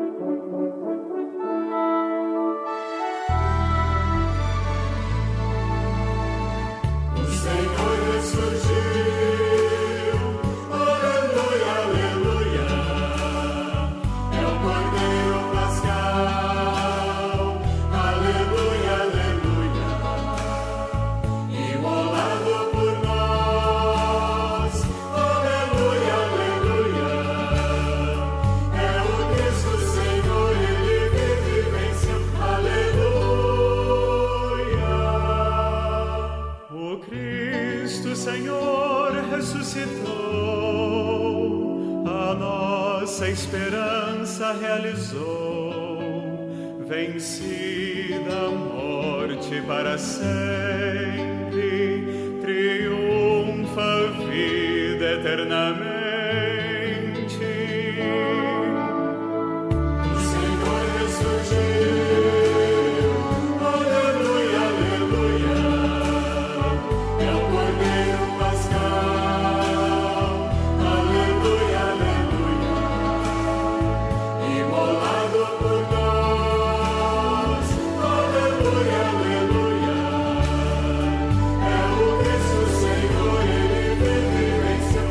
Esperança realizou, vencida a morte para sempre, triunfa a vida eternamente. O Senhor ressurgiu, aleluia, aleluia, é o Cordeiro Pascal, aleluia, aleluia. Imolado por nós, aleluia, aleluia. É o Cristo Senhor, Ele vive e venceu,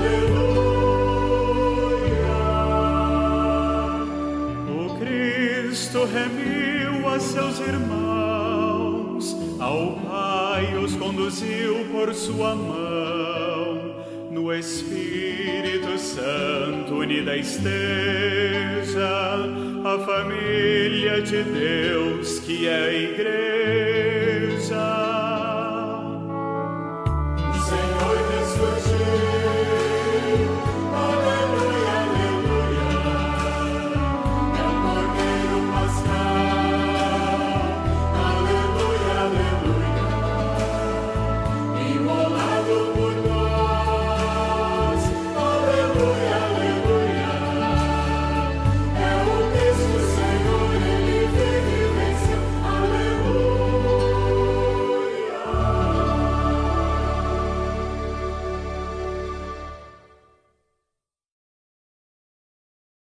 aleluia. O Cristo remiu a seus irmãos, ao Pai os conduziu por sua mão, no Espírito Santo unida esteja a família de Deus que é a Igreja.